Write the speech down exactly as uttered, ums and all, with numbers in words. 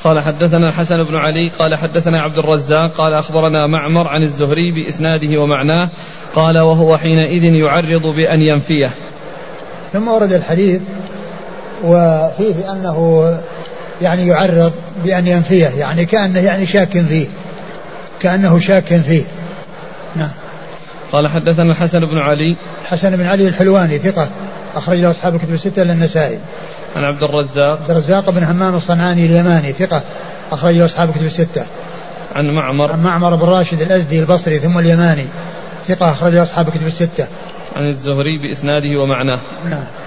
قال حدثنا الحسن بن علي قال حدثنا عبد الرزاق قال أخبرنا معمر عن الزهري بإسناده ومعناه قال وهو حينئذ يعرض بأن ينفيه. ثم ورد الحديث وفيه أنه يعني يعرض بأن ينفيه يعني كأنه يعني شاك فيه كأنه شاك فيه. نعم. قال حدثنا الحسن بن علي الحسن بن علي الحلواني ثقة أخرج له أصحاب الكتب الستة إلا النسائي. عن عبد الرزاق عبد الرزاق بن همام الصنعاني اليماني ثقة أخرج له أصحاب الكتب الستة. عن معمر عن معمر بن راشد الأزدي البصري ثم اليماني ثقة أخرج له أصحاب الكتب الستة. عن الزهري بإسناده ومعناه. نعم.